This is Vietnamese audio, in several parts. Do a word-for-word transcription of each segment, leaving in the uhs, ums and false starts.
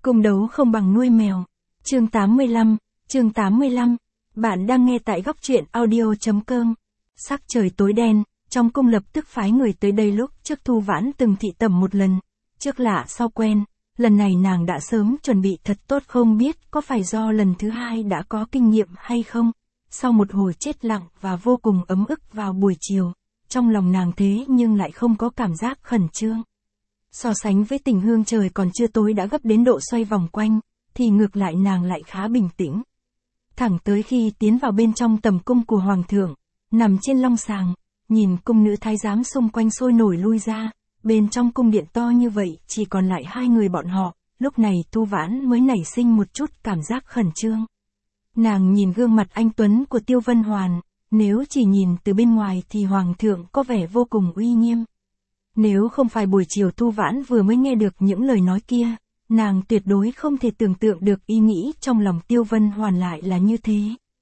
Cung đấu không bằng nuôi mèo. Chương tám mươi lăm, chương tám mươi lăm. Bạn đang nghe tại góc truyện audio.com. Sắc trời tối đen, trong cung lập tức phái người tới đây lúc trước Thu Vãn từng thị tẩm một lần. Trước lạ sau quen, lần này nàng đã sớm chuẩn bị thật tốt, không biết có phải do lần thứ hai đã có kinh nghiệm hay không. Sau một hồi chết lặng và vô cùng ấm ức vào buổi chiều, trong lòng nàng thế nhưng lại không có cảm giác khẩn trương. So sánh với tình hương trời còn chưa tối đã gấp đến độ xoay vòng quanh, thì ngược lại nàng lại khá bình tĩnh. Thẳng tới khi tiến vào bên trong tầm cung của hoàng thượng, nằm trên long sàng, nhìn cung nữ thái giám xung quanh sôi nổi lui ra, bên trong cung điện to như vậy chỉ còn lại hai người bọn họ, lúc này Thu Vãn mới nảy sinh một chút cảm giác khẩn trương. Nàng nhìn gương mặt anh tuấn của Tiêu Vân Hoàn, nếu chỉ nhìn từ bên ngoài thì hoàng thượng có vẻ vô cùng uy nghiêm. Nếu không phải buổi chiều Thu Vãn vừa mới nghe được những lời nói kia, nàng tuyệt đối không thể tưởng tượng được ý nghĩ trong lòng Tiêu Vân Hoàn lại là như thế.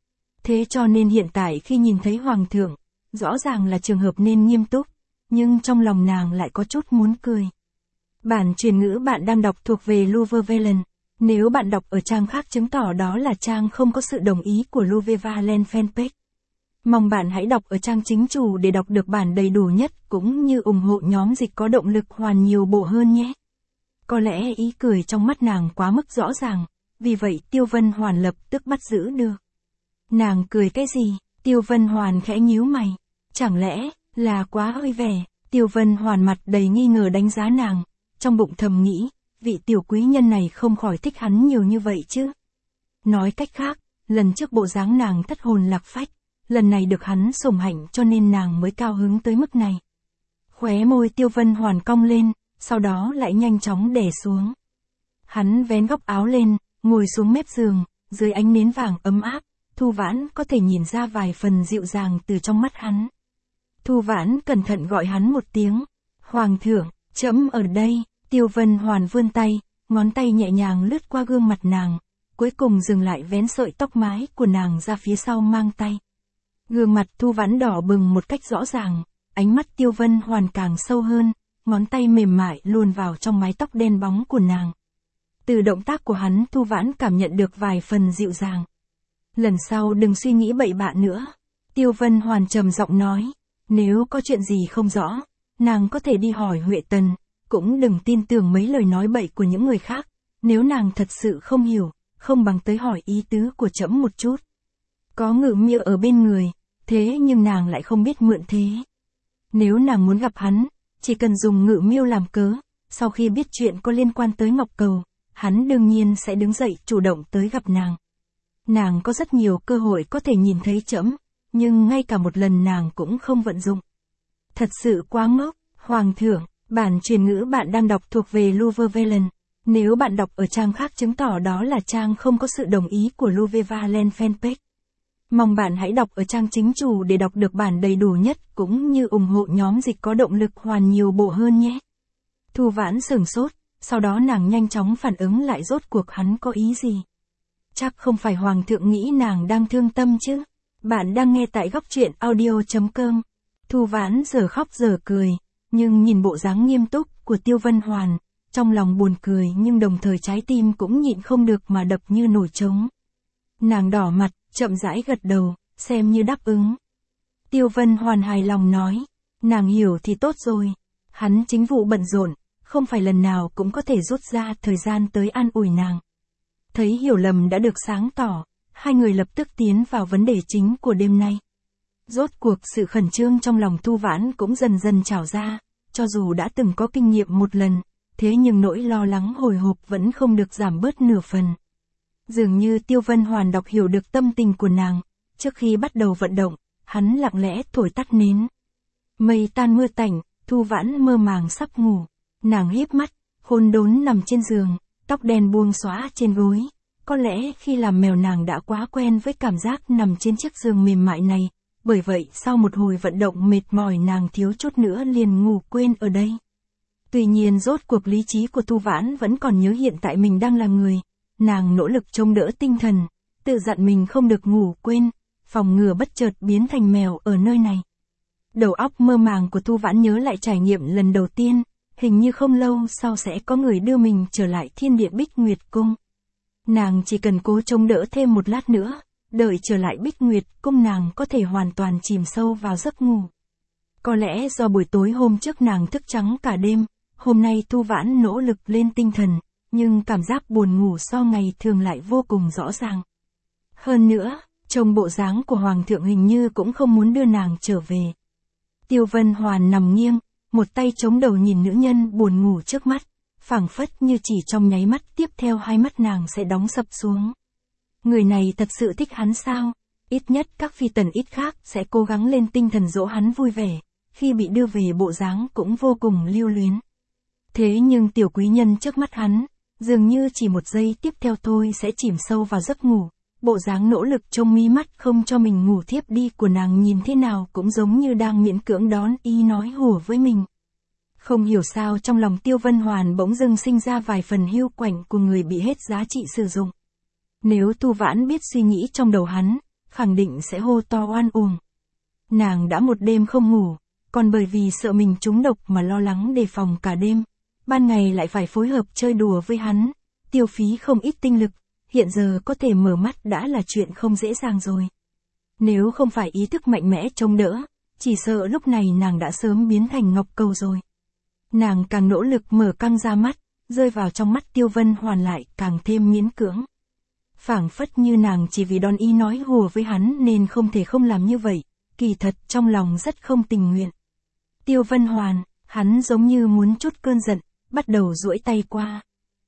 Thế cho nên hiện tại khi nhìn thấy hoàng thượng, rõ ràng là trường hợp nên nghiêm túc, nhưng trong lòng nàng lại có chút muốn cười. Bản truyền ngữ bạn đang đọc thuộc về Louvre Valen. Nếu bạn đọc ở trang khác chứng tỏ đó là trang không có sự đồng ý của Louvre Valen fanpage. Mong bạn hãy đọc ở trang chính chủ để đọc được bản đầy đủ nhất cũng như ủng hộ nhóm dịch có động lực hoàn nhiều bộ hơn nhé. Có lẽ ý cười trong mắt nàng quá mức rõ ràng, vì vậy Tiêu Vân Hoàn lập tức bắt giữ được. Nàng cười cái gì? Tiêu Vân Hoàn khẽ nhíu mày. Chẳng lẽ là quá hơi vẻ? Tiêu Vân Hoàn mặt đầy nghi ngờ đánh giá nàng, trong bụng thầm nghĩ, vị tiểu quý nhân này không khỏi thích hắn nhiều như vậy chứ. Nói cách khác, lần trước bộ dáng nàng thất hồn lạc phách, lần này được hắn sủng hạnh cho nên nàng mới cao hứng tới mức này. Khóe môi Tiêu Vân Hoàn cong lên, sau đó lại nhanh chóng đè xuống. Hắn vén góc áo lên, ngồi xuống mép giường, dưới ánh nến vàng ấm áp, Thu Vãn có thể nhìn ra vài phần dịu dàng từ trong mắt hắn. Thu Vãn cẩn thận gọi hắn một tiếng, "Hoàng thượng, trẫm ở đây." Tiêu Vân Hoàn vươn tay, ngón tay nhẹ nhàng lướt qua gương mặt nàng, cuối cùng dừng lại vén sợi tóc mái của nàng ra phía sau mang tay. Gương mặt Thu Vãn đỏ bừng một cách rõ ràng, ánh mắt Tiêu Vân Hoàn càng sâu hơn, ngón tay mềm mại luồn vào trong mái tóc đen bóng của nàng. Từ động tác của hắn Thu Vãn cảm nhận được vài phần dịu dàng. "Lần sau đừng suy nghĩ bậy bạ nữa." Tiêu Vân Hoàn trầm giọng nói, "Nếu có chuyện gì không rõ, nàng có thể đi hỏi Huệ Tần, cũng đừng tin tưởng mấy lời nói bậy của những người khác, nếu nàng thật sự không hiểu, không bằng tới hỏi ý tứ của trẫm một chút." Có Ngự Miêu ở bên người, thế nhưng nàng lại không biết mượn thế. Nếu nàng muốn gặp hắn, chỉ cần dùng Ngự Miêu làm cớ, sau khi biết chuyện có liên quan tới Ngọc Cầu, hắn đương nhiên sẽ đứng dậy chủ động tới gặp nàng. Nàng có rất nhiều cơ hội có thể nhìn thấy trẫm, nhưng ngay cả một lần nàng cũng không vận dụng. Thật sự quá ngốc. Hoàng thượng, bản truyền ngữ bạn đang đọc thuộc về Louvre Valen. Nếu bạn đọc ở trang khác chứng tỏ đó là trang không có sự đồng ý của Louvre Valen fanpage. Mong bạn hãy đọc ở trang chính chủ để đọc được bản đầy đủ nhất cũng như ủng hộ nhóm dịch có động lực hoàn nhiều bộ hơn nhé. Thu Vãn sửng sốt, sau đó nàng nhanh chóng phản ứng lại rốt cuộc hắn có ý gì. Chắc không phải hoàng thượng nghĩ nàng đang thương tâm chứ. Bạn đang nghe tại góc truyện audio.com. Thu Vãn giờ khóc giờ cười, nhưng nhìn bộ dáng nghiêm túc của Tiêu Vân Hoàn, trong lòng buồn cười nhưng đồng thời trái tim cũng nhịn không được mà đập như nổi trống. Nàng đỏ mặt, chậm rãi gật đầu, xem như đáp ứng. Tiêu Vân Hoàn hài lòng nói, nàng hiểu thì tốt rồi. Hắn chính vụ bận rộn, không phải lần nào cũng có thể rút ra thời gian tới an ủi nàng. Thấy hiểu lầm đã được sáng tỏ, hai người lập tức tiến vào vấn đề chính của đêm nay. Rốt cuộc sự khẩn trương trong lòng Thu Vãn cũng dần dần trào ra, cho dù đã từng có kinh nghiệm một lần, thế nhưng nỗi lo lắng hồi hộp vẫn không được giảm bớt nửa phần. Dường như Tiêu Vân Hoàn đọc hiểu được tâm tình của nàng, trước khi bắt đầu vận động, hắn lặng lẽ thổi tắt nến. Mây tan mưa tạnh, Thu Vãn mơ màng sắp ngủ, nàng híp mắt, khôn đốn nằm trên giường, tóc đen buông xõa trên gối. Có lẽ khi làm mèo nàng đã quá quen với cảm giác nằm trên chiếc giường mềm mại này, bởi vậy sau một hồi vận động mệt mỏi nàng thiếu chút nữa liền ngủ quên ở đây. Tuy nhiên rốt cuộc lý trí của Thu Vãn vẫn còn nhớ hiện tại mình đang là người, nàng nỗ lực chống đỡ tinh thần, tự dặn mình không được ngủ quên, phòng ngừa bất chợt biến thành mèo ở nơi này. Đầu óc mơ màng của Thu Vãn nhớ lại trải nghiệm lần đầu tiên, hình như không lâu sau sẽ có người đưa mình trở lại thiên địa Bích Nguyệt Cung. Nàng chỉ cần cố chống đỡ thêm một lát nữa, đợi trở lại Bích Nguyệt Cung nàng có thể hoàn toàn chìm sâu vào giấc ngủ. Có lẽ do buổi tối hôm trước nàng thức trắng cả đêm, hôm nay Thu Vãn nỗ lực lên tinh thần, nhưng cảm giác buồn ngủ so ngày thường lại vô cùng rõ ràng. Hơn nữa, trông bộ dáng của Hoàng thượng hình như cũng không muốn đưa nàng trở về. Tiêu Vân Hoàn nằm nghiêng, một tay chống đầu nhìn nữ nhân buồn ngủ trước mắt, phảng phất như chỉ trong nháy mắt tiếp theo hai mắt nàng sẽ đóng sập xuống. Người này thật sự thích hắn sao? Ít nhất các phi tần ít khác sẽ cố gắng lên tinh thần dỗ hắn vui vẻ, khi bị đưa về bộ dáng cũng vô cùng lưu luyến. Thế nhưng tiểu quý nhân trước mắt hắn, dường như chỉ một giây tiếp theo thôi sẽ chìm sâu vào giấc ngủ. Bộ dáng nỗ lực trông mí mắt không cho mình ngủ thiếp đi của nàng nhìn thế nào cũng giống như đang miễn cưỡng đón ý nói hùa với mình. Không hiểu sao trong lòng Tiêu Vân Hoàn bỗng dưng sinh ra vài phần hiu quạnh của người bị hết giá trị sử dụng. Nếu Thu Vãn biết suy nghĩ trong đầu hắn, khẳng định sẽ hô to oan uổng. Nàng đã một đêm không ngủ, còn bởi vì sợ mình trúng độc mà lo lắng đề phòng cả đêm. Ban ngày lại phải phối hợp chơi đùa với hắn, tiêu phí không ít tinh lực. Hiện giờ có thể mở mắt đã là chuyện không dễ dàng rồi. Nếu không phải ý thức mạnh mẽ chống đỡ, chỉ sợ lúc này nàng đã sớm biến thành ngọc cầu rồi. Nàng càng nỗ lực mở căng ra mắt, rơi vào trong mắt Tiêu Vân Hoàn lại càng thêm miễn cưỡng. Phảng phất như nàng chỉ vì đón ý nói hùa với hắn nên không thể không làm như vậy, kỳ thật trong lòng rất không tình nguyện. Tiêu Vân Hoàn, hắn giống như muốn trút cơn giận, bắt đầu duỗi tay qua.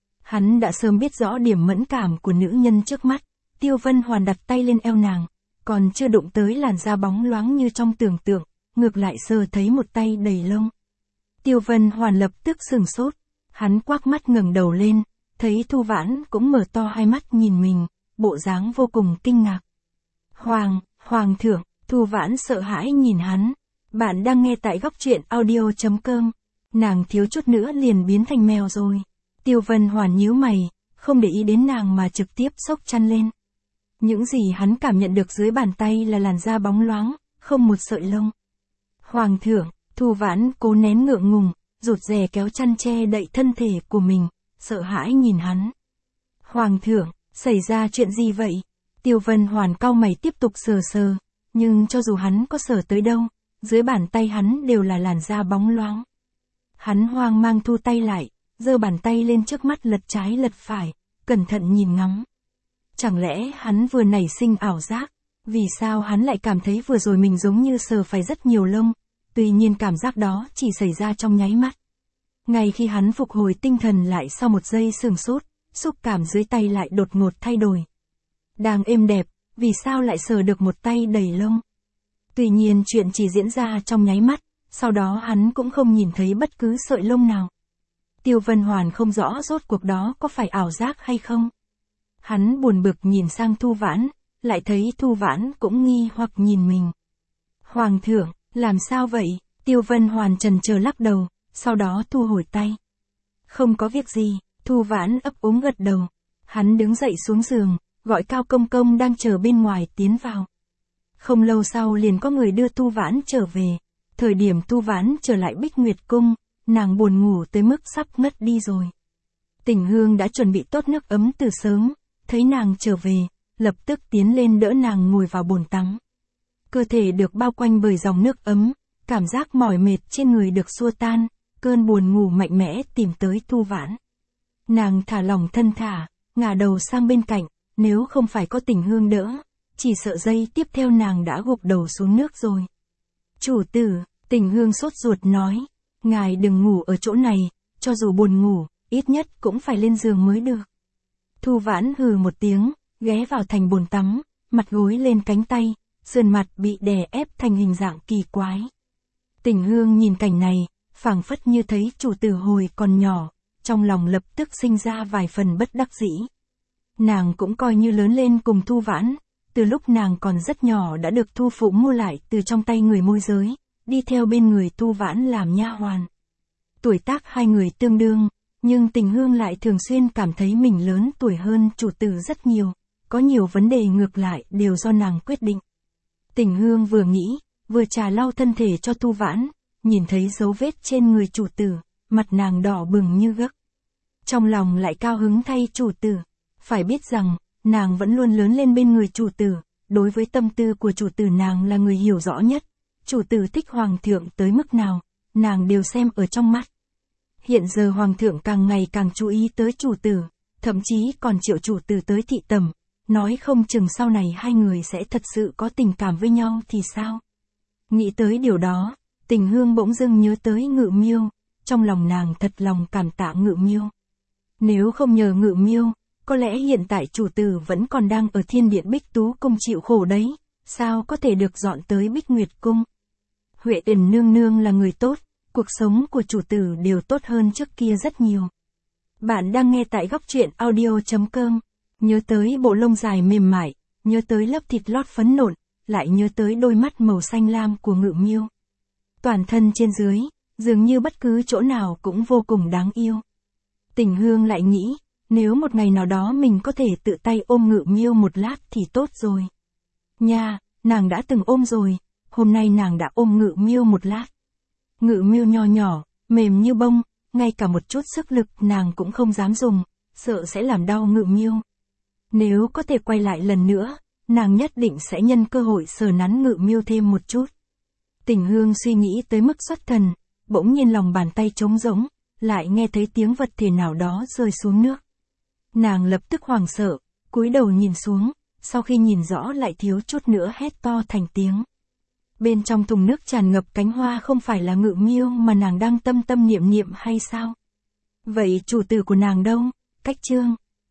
Hắn đã sớm biết rõ điểm mẫn cảm của nữ nhân trước mắt, Tiêu Vân Hoàn đặt tay lên eo nàng, còn chưa đụng tới làn da bóng loáng như trong tưởng tượng, ngược lại sờ thấy một tay đầy lông. Tiêu Vân Hoàn lập tức sửng sốt, hắn quắc mắt ngẩng đầu lên, thấy Thu Vãn cũng mở to hai mắt nhìn mình, bộ dáng vô cùng kinh ngạc. Hoàng, Hoàng thượng, Thu Vãn sợ hãi nhìn hắn, bạn đang nghe tại góc truyện audio chấm com, nàng thiếu chút nữa liền biến thành mèo rồi. Tiêu Vân Hoàn nhíu mày, không để ý đến nàng mà trực tiếp xốc chăn lên. Những gì hắn cảm nhận được dưới bàn tay là làn da bóng loáng, không một sợi lông. Hoàng thượng, Thu Vãn cố nén ngượng ngùng, rụt rè kéo chăn che đậy thân thể của mình, sợ hãi nhìn hắn. Hoàng thượng, xảy ra chuyện gì vậy? Tiêu Vân Hoàn cau mày tiếp tục sờ sờ, nhưng cho dù hắn có sờ tới đâu, dưới bàn tay hắn đều là làn da bóng loáng. Hắn hoang mang thu tay lại, giơ bàn tay lên trước mắt lật trái lật phải, cẩn thận nhìn ngắm. Chẳng lẽ hắn vừa nảy sinh ảo giác? Vì sao hắn lại cảm thấy vừa rồi mình giống như sờ phải rất nhiều lông? Tuy nhiên cảm giác đó chỉ xảy ra trong nháy mắt. Ngay khi hắn phục hồi tinh thần lại sau một giây sửng sốt, xúc cảm dưới tay lại đột ngột thay đổi. Đang êm đẹp, vì sao lại sờ được một tay đầy lông? Tuy nhiên chuyện chỉ diễn ra trong nháy mắt, sau đó hắn cũng không nhìn thấy bất cứ sợi lông nào. Tiêu Vân Hoàn không rõ rốt cuộc đó có phải ảo giác hay không. Hắn buồn bực nhìn sang Thu Vãn, lại thấy Thu Vãn cũng nghi hoặc nhìn mình. Hoàng thượng, làm sao vậy? Tiêu Vân Hoàn chần chờ lắc đầu, sau đó thu hồi tay. Không có việc gì, Thu Vãn ấp úng gật đầu. Hắn đứng dậy xuống giường, gọi Cao Công Công đang chờ bên ngoài tiến vào. Không lâu sau liền có người đưa Thu Vãn trở về. Thời điểm Thu Vãn trở lại Bích Nguyệt Cung, nàng buồn ngủ tới mức sắp ngất đi rồi. Tình Hương đã chuẩn bị tốt nước ấm từ sớm, thấy nàng trở về, lập tức tiến lên đỡ nàng ngồi vào bồn tắm. Cơ thể được bao quanh bởi dòng nước ấm, cảm giác mỏi mệt trên người được xua tan, cơn buồn ngủ mạnh mẽ tìm tới Thu Vãn. Nàng thả lỏng thân thả, ngả đầu sang bên cạnh, nếu không phải có Tình Hương đỡ, chỉ sợ giây tiếp theo nàng đã gục đầu xuống nước rồi. Chủ tử, Tình Hương sốt ruột nói, ngài đừng ngủ ở chỗ này, cho dù buồn ngủ, ít nhất cũng phải lên giường mới được. Thu Vãn hừ một tiếng, ghé vào thành bồn tắm, mặt gối lên cánh tay, sườn mặt bị đè ép thành hình dạng kỳ quái. Tình Hương nhìn cảnh này, phảng phất như thấy chủ tử hồi còn nhỏ, trong lòng lập tức sinh ra vài phần bất đắc dĩ. Nàng cũng coi như lớn lên cùng Thu Vãn, từ lúc nàng còn rất nhỏ đã được Thu Phụ mua lại từ trong tay người môi giới, đi theo bên người Thu Vãn làm nha hoàn. Tuổi tác hai người tương đương, nhưng Tình Hương lại thường xuyên cảm thấy mình lớn tuổi hơn chủ tử rất nhiều, có nhiều vấn đề ngược lại đều do nàng quyết định. Tình Hương vừa nghĩ, vừa trà lau thân thể cho Thu Vãn, nhìn thấy dấu vết trên người chủ tử, mặt nàng đỏ bừng như gấc. Trong lòng lại cao hứng thay chủ tử. Phải biết rằng, nàng vẫn luôn lớn lên bên người chủ tử, đối với tâm tư của chủ tử nàng là người hiểu rõ nhất. Chủ tử thích hoàng thượng tới mức nào, nàng đều xem ở trong mắt. Hiện giờ hoàng thượng càng ngày càng chú ý tới chủ tử, thậm chí còn triệu chủ tử tới thị tẩm, nói không chừng sau này hai người sẽ thật sự có tình cảm với nhau thì sao? Nghĩ tới điều đó, Tình Hương bỗng dưng nhớ tới Ngự Miêu, trong lòng nàng thật lòng cảm tạ Ngự Miêu. Nếu không nhờ Ngự Miêu, có lẽ hiện tại chủ tử vẫn còn đang ở Thiên Điện Bích Tú Cung chịu khổ đấy, sao có thể được dọn tới Bích Nguyệt Cung. Huệ Tuyền nương nương là người tốt, cuộc sống của chủ tử đều tốt hơn trước kia rất nhiều. Bạn đang nghe tại góc truyện audio chấm com, nhớ tới bộ lông dài mềm mại, nhớ tới lớp thịt lót phấn nộn, lại nhớ tới đôi mắt màu xanh lam của Ngự Miêu. Toàn thân trên dưới, dường như bất cứ chỗ nào cũng vô cùng đáng yêu. Tình Hương lại nghĩ, nếu một ngày nào đó mình có thể tự tay ôm Ngự Miêu một lát thì tốt rồi. Nha, nàng đã từng ôm rồi, hôm nay nàng đã ôm Ngự Miêu một lát. Ngự Miêu nho nhỏ, mềm như bông, ngay cả một chút sức lực nàng cũng không dám dùng, sợ sẽ làm đau Ngự Miêu. Nếu có thể quay lại lần nữa, nàng nhất định sẽ nhân cơ hội sờ nắn Ngự Miêu thêm một chút. Tình Hương suy nghĩ tới mức xuất thần, bỗng nhiên lòng bàn tay trống rỗng, lại nghe thấy tiếng vật thể nào đó rơi xuống nước. Nàng lập tức hoảng sợ, cúi đầu nhìn xuống, sau khi nhìn rõ lại thiếu chút nữa hét to thành tiếng. Bên trong thùng nước tràn ngập cánh hoa không phải là Ngự Miêu mà nàng đang tâm tâm niệm niệm hay sao? Vậy chủ tử của nàng đâu? Cách Trương.